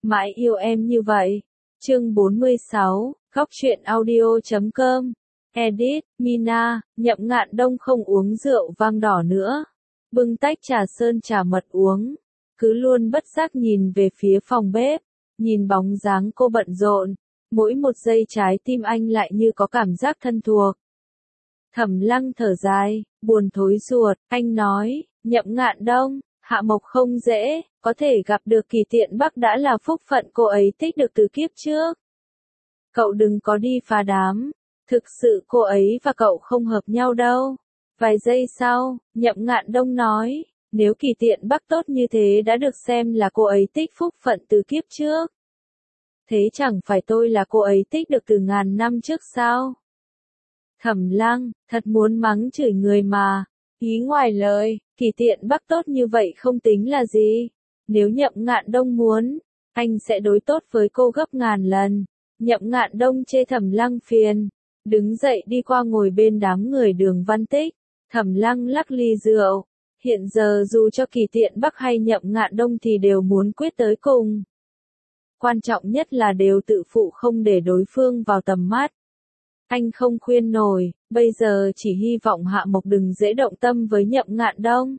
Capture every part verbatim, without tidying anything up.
Mãi yêu em như vậy. Chương bốn mươi sáu, góc truyện audio chấm com. Edit, Mina, Nhậm Ngạn Đông không uống rượu vang đỏ nữa. Bưng tách trà sơn trà mật uống. Cứ luôn bất giác nhìn về phía phòng bếp. Nhìn bóng dáng cô bận rộn. Mỗi một giây trái tim anh lại như có cảm giác thân thuộc. Thẩm Lăng thở dài, buồn thối ruột, anh nói, Nhậm Ngạn Đông, Hạ Mộc không dễ, có thể gặp được Kỳ Tiện Bắc đã là phúc phận cô ấy tích được từ kiếp trước. Cậu đừng có đi phá đám, thực sự cô ấy và cậu không hợp nhau đâu. Vài giây sau, Nhậm Ngạn Đông nói, nếu Kỳ Tiện Bắc tốt như thế đã được xem là cô ấy tích phúc phận từ kiếp trước. Thế chẳng phải tôi là cô ấy tích được từ ngàn năm trước sao? Thẩm Lăng, thật muốn mắng chửi người mà. Ý ngoài lời, Kỳ Tiện Bắc tốt như vậy không tính là gì. Nếu Nhậm Ngạn Đông muốn, anh sẽ đối tốt với cô gấp ngàn lần. Nhậm Ngạn Đông chê Thẩm Lăng phiền. Đứng dậy đi qua ngồi bên đám người Đường Văn Tích. Thẩm Lăng lắc ly rượu. Hiện giờ dù cho Kỳ Tiện Bắc hay Nhậm Ngạn Đông thì đều muốn quyết tới cùng. Quan trọng nhất là đều tự phụ không để đối phương vào tầm mắt. Anh không khuyên nổi, bây giờ chỉ hy vọng Hạ Mộc đừng dễ động tâm với Nhậm Ngạn Đông.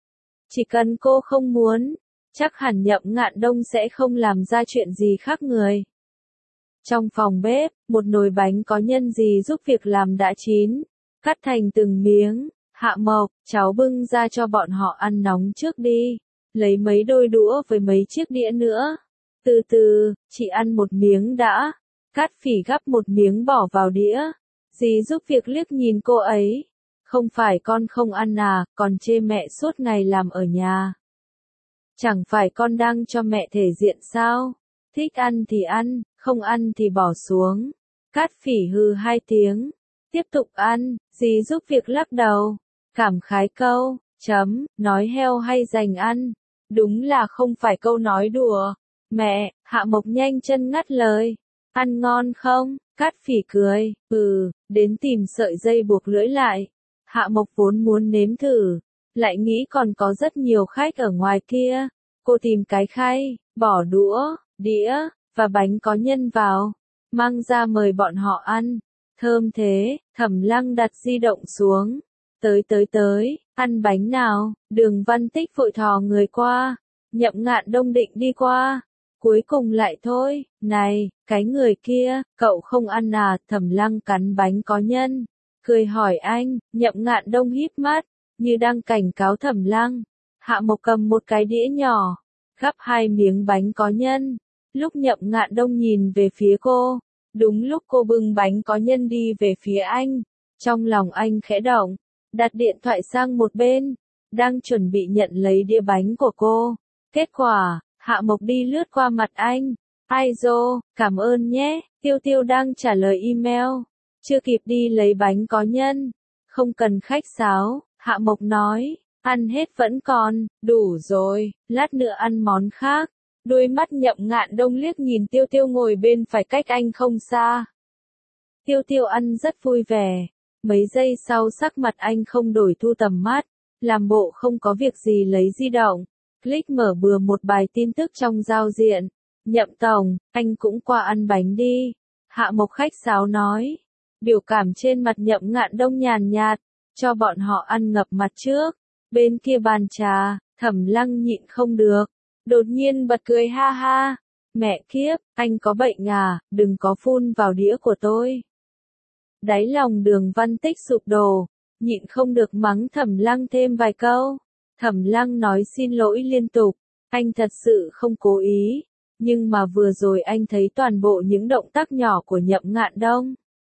Chỉ cần cô không muốn, chắc hẳn Nhậm Ngạn Đông sẽ không làm ra chuyện gì khác người. Trong phòng bếp, một nồi bánh có nhân gì giúp việc làm đã chín, cắt thành từng miếng. Hạ Mộc, cháu bưng ra cho bọn họ ăn nóng trước đi, lấy mấy đôi đũa với mấy chiếc đĩa nữa. Từ từ, chị ăn một miếng đã. Cát Phỉ gắp một miếng bỏ vào đĩa. Dì giúp việc liếc nhìn cô ấy. Không phải con không ăn à, còn chê mẹ suốt ngày làm ở nhà. Chẳng phải con đang cho mẹ thể diện sao? Thích ăn thì ăn, không ăn thì bỏ xuống. Cát Phỉ hừ hai tiếng. Tiếp tục ăn, dì giúp việc lắc đầu. Cảm khái câu, chấm, nói heo hay dành ăn. Đúng là không phải câu nói đùa. Mẹ, Hạ Mộc nhanh chân ngắt lời. Ăn ngon không? Cát Phỉ cười, ừ, đến tìm sợi dây buộc lưỡi lại. Hạ Mộc vốn muốn nếm thử, lại nghĩ còn có rất nhiều khách ở ngoài kia. Cô tìm cái khay, bỏ đũa, đĩa, và bánh có nhân vào, mang ra mời bọn họ ăn. Thơm thế, Thẩm Lăng đặt di động xuống. Tới tới tới, ăn bánh nào, Đường Văn Tích vội thò người qua. Nhậm Ngạn Đông định đi qua. Cuối cùng lại thôi, này, cái người kia, cậu không ăn à? Thẩm Lăng cắn bánh có nhân, cười hỏi anh. Nhậm Ngạn Đông híp mắt, như đang cảnh cáo Thẩm Lăng. Hạ Mộc cầm một cái đĩa nhỏ, gắp hai miếng bánh có nhân. Lúc Nhậm Ngạn Đông nhìn về phía cô, đúng lúc cô bưng bánh có nhân đi về phía anh, trong lòng anh khẽ động, đặt điện thoại sang một bên, đang chuẩn bị nhận lấy đĩa bánh của cô. Kết quả, Hạ Mộc đi lướt qua mặt anh. Ai dô, cảm ơn nhé, Tiêu Tiêu đang trả lời email. Chưa kịp đi lấy bánh có nhân. Không cần khách sáo, Hạ Mộc nói, ăn hết vẫn còn, đủ rồi, lát nữa ăn món khác. Đôi mắt Nhậm Ngạn Đông liếc nhìn Tiêu Tiêu ngồi bên phải cách anh không xa. Tiêu Tiêu ăn rất vui vẻ. Mấy giây sau sắc mặt anh không đổi thu tầm mắt, làm bộ không có việc gì lấy di động. Click mở bừa một bài tin tức trong giao diện. Nhậm tổng, anh cũng qua ăn bánh đi. Hạ Mộc khách sáo nói. Biểu cảm trên mặt Nhậm Ngạn Đông nhàn nhạt, cho bọn họ ăn ngập mặt trước. Bên kia bàn trà, Thẩm Lăng nhịn không được. Đột nhiên bật cười ha ha. Mẹ kiếp, anh có bệnh à, đừng có phun vào đĩa của tôi. Đáy lòng Đường Văn Tích sụp đổ, nhịn không được mắng Thẩm Lăng thêm vài câu. Thẩm Lăng nói xin lỗi liên tục, anh thật sự không cố ý, nhưng mà vừa rồi anh thấy toàn bộ những động tác nhỏ của Nhậm Ngạn Đông.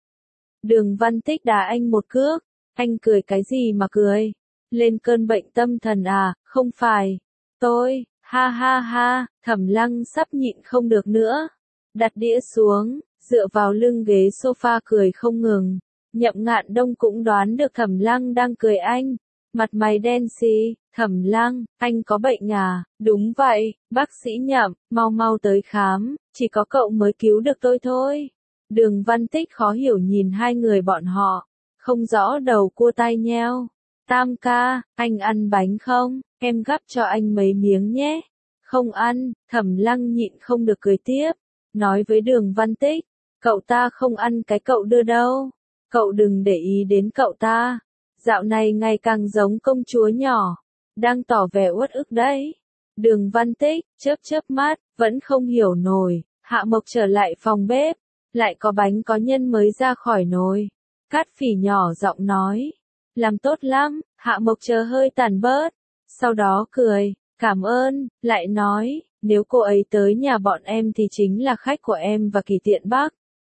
Đường Văn Tích đá anh một cước, anh cười cái gì mà cười, lên cơn bệnh tâm thần à, không phải, tôi, ha ha ha, Thẩm Lăng sắp nhịn không được nữa, đặt đĩa xuống, dựa vào lưng ghế sofa cười không ngừng. Nhậm Ngạn Đông cũng đoán được Thẩm Lăng đang cười anh. Mặt mày đen xì, Thẩm Lăng, anh có bệnh à? Đúng vậy, bác sĩ Nhậm, mau mau tới khám, chỉ có cậu mới cứu được tôi thôi. Đường Văn Tích khó hiểu nhìn hai người bọn họ, không rõ đầu cua tai nheo. Tam ca, anh ăn bánh không? Em gắp cho anh mấy miếng nhé. không ăn, Thẩm Lăng nhịn không được cười tiếp, nói với Đường Văn Tích, cậu ta không ăn cái cậu đưa đâu, cậu đừng để ý đến cậu ta, dạo này ngày càng giống công chúa nhỏ, đang tỏ vẻ uất ức đấy. Đường Văn Tích, chớp chớp mắt, vẫn không hiểu nổi, Hạ Mộc trở lại phòng bếp, lại có bánh có nhân mới ra khỏi nồi. Cát Phỉ nhỏ giọng nói, làm tốt lắm, Hạ Mộc chờ hơi tàn bớt, sau đó cười, cảm ơn, lại nói, nếu cô ấy tới nhà bọn em thì chính là khách của em và Kỳ Tiện Bắc.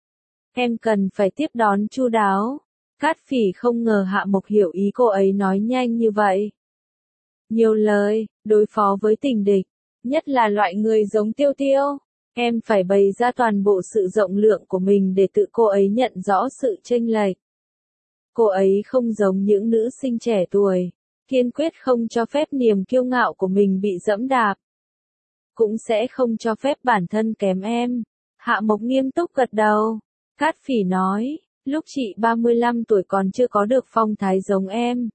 Em cần phải tiếp đón chu đáo. Cát Phỉ không ngờ Hạ Mộc hiểu ý cô ấy nói nhanh như vậy. Nhiều lời, đối phó với tình địch, nhất là loại người giống Tiêu Tiêu, em phải bày ra toàn bộ sự rộng lượng của mình để tự cô ấy nhận rõ sự chênh lệch. Cô ấy không giống những nữ sinh trẻ tuổi, kiên quyết không cho phép niềm kiêu ngạo của mình bị dẫm đạp. Cũng sẽ không cho phép bản thân kém em. Hạ Mộc nghiêm túc gật đầu. Cát Phỉ nói, lúc chị ba mươi lăm tuổi còn chưa có được phong thái giống em.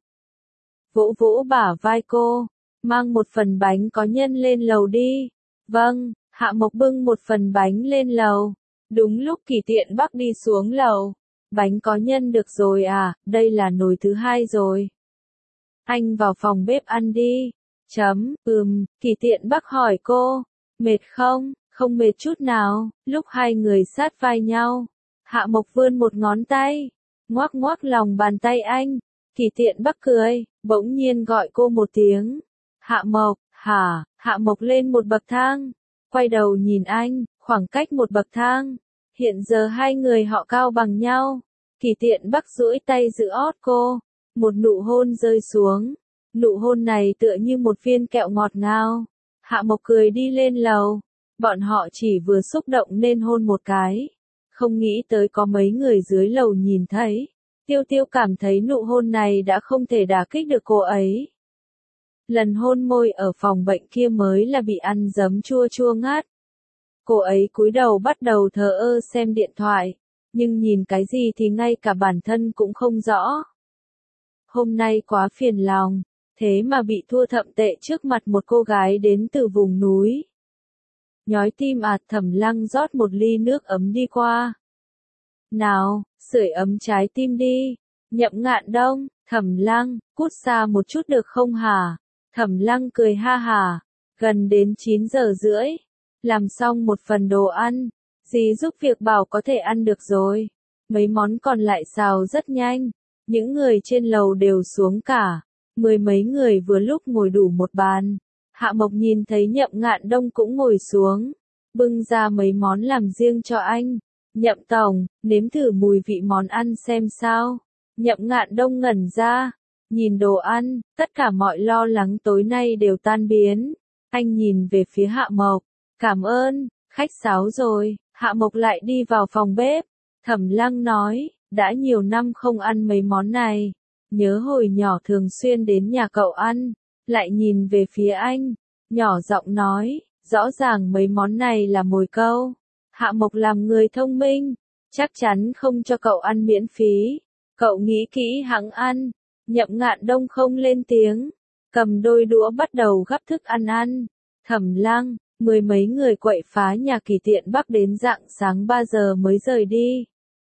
Vỗ vỗ bả vai cô, mang một phần bánh có nhân lên lầu đi. Vâng, Hạ Mộc bưng một phần bánh lên lầu. Đúng lúc Kỳ Tiện Bắc đi xuống lầu. Bánh có nhân được rồi à, đây là nồi thứ hai rồi. Anh vào phòng bếp ăn đi. Chấm, ừm, Kỳ Tiện Bắc hỏi cô, mệt không? Không mệt chút nào. Lúc hai người sát vai nhau, Hạ Mộc vươn một ngón tay, ngoắc ngoắc lòng bàn tay anh. Kỳ Tiện Bắc cười, bỗng nhiên gọi cô một tiếng. Hạ Mộc, hả? Hạ Mộc lên một bậc thang, quay đầu nhìn anh, khoảng cách một bậc thang. Hiện giờ hai người họ cao bằng nhau. Kỳ Tiện Bắc duỗi tay giữ ót cô, một nụ hôn rơi xuống. Nụ hôn này tựa như một viên kẹo ngọt ngào. Hạ Mộc cười đi lên lầu. Bọn họ chỉ vừa xúc động nên hôn một cái. Không nghĩ tới có mấy người dưới lầu nhìn thấy. Tiêu Tiêu cảm thấy nụ hôn này đã không thể đả kích được cô ấy. Lần hôn môi ở phòng bệnh kia mới là bị ăn giấm chua chua ngát. Cô ấy cúi đầu bắt đầu thờ ơ xem điện thoại, nhưng nhìn cái gì thì ngay cả bản thân cũng không rõ. Hôm nay quá phiền lòng, thế mà bị thua thậm tệ trước mặt một cô gái đến từ vùng núi. Nhói tim à, Thẩm Lăng rót một ly nước ấm đi qua. Nào, sưởi ấm trái tim đi. Nhậm Ngạn Đông, Thẩm Lăng, cút xa một chút được không hả? Thẩm Lăng cười ha hả. Gần đến chín giờ rưỡi. Làm xong một phần đồ ăn. Dì giúp việc bảo có thể ăn được rồi. Mấy món còn lại xào rất nhanh. Những người trên lầu đều xuống cả. Mười mấy người vừa lúc ngồi đủ một bàn. Hạ Mộc nhìn thấy Nhậm Ngạn Đông cũng ngồi xuống. Bưng ra mấy món làm riêng cho anh. Nhậm tổng, nếm thử mùi vị món ăn xem sao. Nhậm Ngạn Đông ngẩn ra. Nhìn đồ ăn, tất cả mọi lo lắng tối nay đều tan biến. Anh nhìn về phía Hạ Mộc. Cảm ơn, khách sáo rồi. Hạ Mộc lại đi vào phòng bếp. Thẩm Lăng nói, đã nhiều năm không ăn mấy món này. Nhớ hồi nhỏ thường xuyên đến nhà cậu ăn. Lại nhìn về phía anh. Nhỏ giọng nói, rõ ràng mấy món này là mồi câu. Hạ Mộc làm người thông minh. Chắc chắn không cho cậu ăn miễn phí. Cậu nghĩ kỹ hẵng ăn. Nhậm Ngạn Đông không lên tiếng. Cầm đôi đũa bắt đầu gắp thức ăn ăn. Thẩm Lăng, mười mấy người quậy phá nhà Kỳ Tiện Bắc đến rạng sáng ba giờ mới rời đi.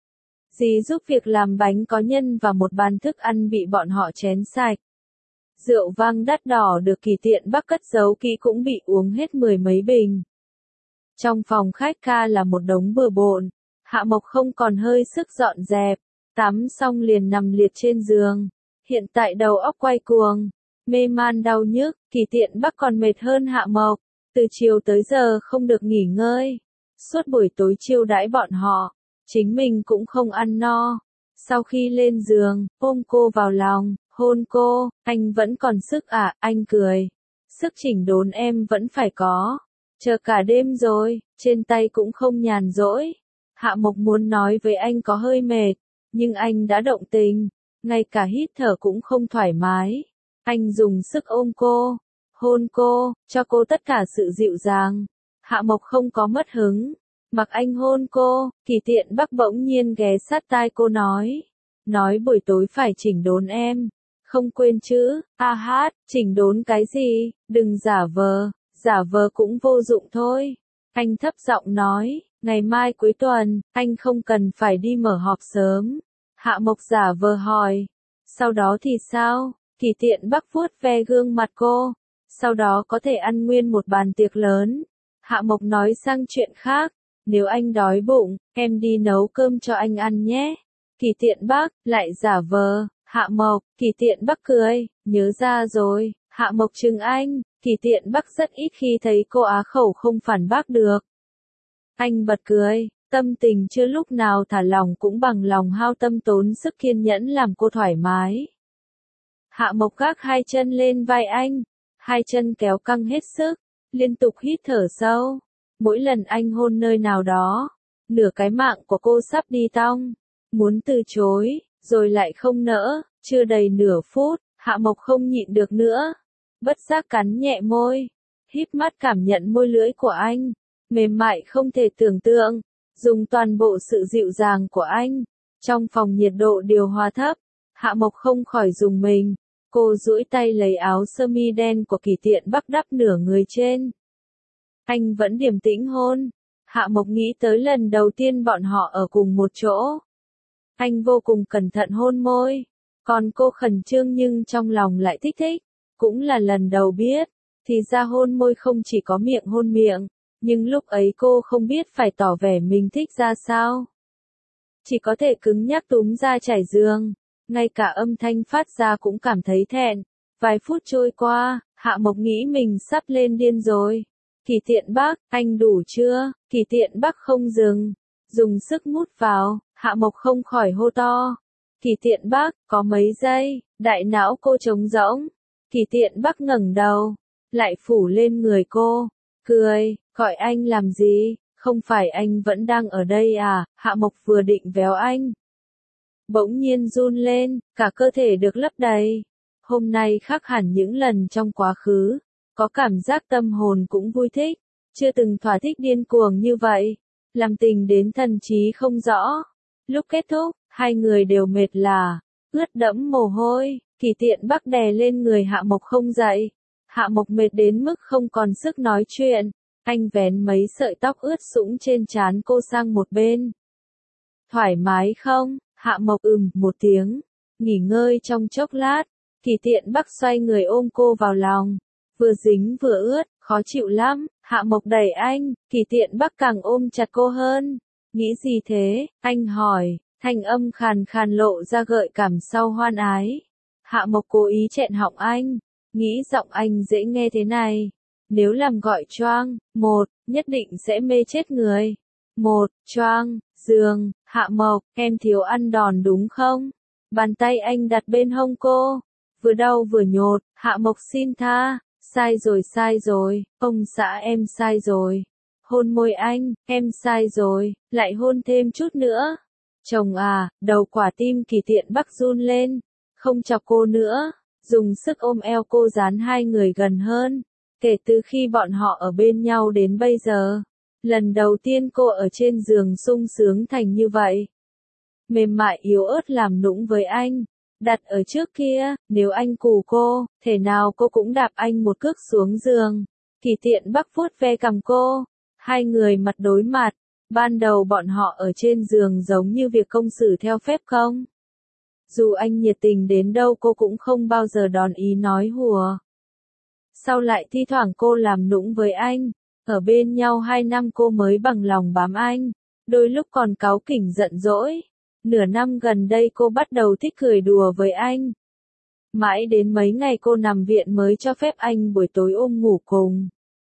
Dì giúp việc làm bánh có nhân và một bàn thức ăn bị bọn họ chén sạch. Rượu vang đắt đỏ được Kỳ Tiện Bắc cất giấu kỹ cũng bị uống hết mười mấy bình. Trong phòng khách ca là một đống bừa bộn. Hạ Mộc không còn hơi sức dọn dẹp. Tắm xong liền nằm liệt trên giường. Hiện tại đầu óc quay cuồng. Mê man đau nhức. Kỳ Tiện Bắc còn mệt hơn Hạ Mộc. Từ chiều tới giờ không được nghỉ ngơi. Suốt buổi tối chiêu đãi bọn họ. Chính mình cũng không ăn no. Sau khi lên giường, ôm cô vào lòng, hôn cô. Anh vẫn còn sức à? Anh cười. Sức chỉnh đốn em vẫn phải có. Chờ cả đêm rồi, trên tay cũng không nhàn rỗi. Hạ Mộc muốn nói với anh có hơi mệt, nhưng anh đã động tình. Ngay cả hít thở cũng không thoải mái. Anh dùng sức ôm cô, hôn cô, cho cô tất cả sự dịu dàng. Hạ Mộc không có mất hứng. Mặc anh hôn cô, Kỳ Tiện Bắc bỗng nhiên ghé sát tai cô nói. Nói buổi tối phải chỉnh đốn em. Không quên chứ, a hát, chỉnh đốn cái gì, đừng giả vờ. giả vờ cũng vô dụng thôi. Anh thấp giọng nói, ngày mai cuối tuần, anh không cần phải đi mở họp sớm. Hạ Mộc giả vờ hỏi, sau đó thì sao? Kỳ Tiện Bắc vuốt ve gương mặt cô, sau đó có thể ăn nguyên một bàn tiệc lớn. Hạ Mộc nói sang chuyện khác, nếu anh đói bụng, em đi nấu cơm cho anh ăn nhé. Kỳ Tiện Bắc lại giả vờ, Hạ Mộc, Kỳ Tiện Bắc cười, nhớ ra rồi. Hạ Mộc trừng anh, Kỳ Tiện Bắc rất ít khi thấy cô á khẩu không phản bác được. Anh bật cười, tâm tình chưa lúc nào thả lỏng cũng bằng lòng hao tâm tốn sức kiên nhẫn làm cô thoải mái. Hạ Mộc gác hai chân lên vai anh, hai chân kéo căng hết sức, liên tục hít thở sâu. Mỗi lần anh hôn nơi nào đó, nửa cái mạng của cô sắp đi tong, muốn từ chối, rồi lại không nỡ, chưa đầy nửa phút, Hạ Mộc không nhịn được nữa, bất giác cắn nhẹ môi, híp mắt cảm nhận môi lưỡi của anh, mềm mại không thể tưởng tượng, dùng toàn bộ sự dịu dàng của anh. Trong phòng nhiệt độ điều hòa thấp, Hạ Mộc không khỏi rùng mình, cô duỗi tay lấy áo sơ mi đen của Kỳ Tiện Bắc đắp nửa người trên. Anh vẫn điềm tĩnh hôn. Hạ Mộc nghĩ tới lần đầu tiên bọn họ ở cùng một chỗ. Anh vô cùng cẩn thận hôn môi, còn cô khẩn trương nhưng trong lòng lại thích thích. Cũng là lần đầu biết, thì ra hôn môi không chỉ có miệng hôn miệng, nhưng lúc ấy cô không biết phải tỏ vẻ mình thích ra sao. Chỉ có thể cứng nhắc túm ra trải giường, ngay cả âm thanh phát ra cũng cảm thấy thẹn. Vài phút trôi qua, Hạ Mộc nghĩ mình sắp lên điên rồi. Kỳ Tiện Bắc, anh đủ chưa? Kỳ Tiện Bắc không dừng, dùng sức mút vào, Hạ Mộc không khỏi hô to. Kỳ Tiện Bắc, có mấy giây, đại não cô trống rỗng. Kỳ Tiện Bắc ngẩng đầu, lại phủ lên người cô, cười, gọi anh làm gì, không phải anh vẫn đang ở đây à? Hạ Mộc vừa định véo anh, bỗng nhiên run lên, cả cơ thể được lấp đầy. Hôm nay khác hẳn những lần trong quá khứ, có cảm giác tâm hồn cũng vui thích, chưa từng thỏa thích điên cuồng như vậy, làm tình đến thần trí không rõ. Lúc kết thúc, hai người đều mệt lả, ướt đẫm mồ hôi. Kỳ Tiện Bắc đè lên người Hạ Mộc không dậy. Hạ Mộc mệt đến mức không còn sức nói chuyện. Anh vén mấy sợi tóc ướt sũng trên trán cô sang một bên. Thoải mái không? Hạ Mộc ừm một tiếng. Nghỉ ngơi trong chốc lát. Kỳ Tiện Bắc xoay người ôm cô vào lòng. Vừa dính vừa ướt, khó chịu lắm. Hạ Mộc đẩy anh. Kỳ Tiện Bắc càng ôm chặt cô hơn. Nghĩ gì thế? Anh hỏi. Thanh âm khàn khàn lộ ra gợi cảm sau hoan ái. Hạ Mộc cố ý chẹn họng anh, nghĩ giọng anh dễ nghe thế này. Nếu làm gọi choang, một, nhất định sẽ mê chết người. Một, choang, giường, Hạ Mộc, em thiếu ăn đòn đúng không? Bàn tay anh đặt bên hông cô, vừa đau vừa nhột, Hạ Mộc xin tha, sai rồi sai rồi, ông xã em sai rồi. Hôn môi anh, em sai rồi, lại hôn thêm chút nữa. Chồng à, đầu quả tim Kỳ Tiện Bắc run lên. Không chọc cô nữa, dùng sức ôm eo cô dán hai người gần hơn. Kể từ khi bọn họ ở bên nhau đến bây giờ, lần đầu tiên cô ở trên giường sung sướng thành như vậy. Mềm mại yếu ớt làm nũng với anh. Đặt ở trước kia, nếu anh cù cô, thể nào cô cũng đạp anh một cước xuống giường. Kỳ Tiện Bắc vuốt ve cằm cô. Hai người mặt đối mặt. Ban đầu bọn họ ở trên giường giống như việc công xử theo phép không? Dù anh nhiệt tình đến đâu cô cũng không bao giờ đón ý nói hùa. Sau lại thi thoảng cô làm nũng với anh, ở bên nhau hai năm cô mới bằng lòng bám anh, đôi lúc còn cáu kỉnh giận dỗi. Nửa năm gần đây cô bắt đầu thích cười đùa với anh. Mãi đến mấy ngày cô nằm viện mới cho phép anh buổi tối ôm ngủ cùng.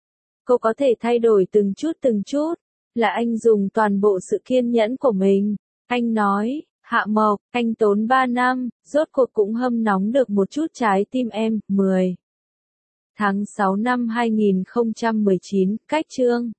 Cô có thể thay đổi từng chút từng chút, là anh dùng toàn bộ sự kiên nhẫn của mình. Anh nói, Hạ Mộc, anh tốn ba năm, rốt cuộc cũng hâm nóng được một chút trái tim em. mười tháng sáu năm hai nghìn không trăm mười chín, cách chương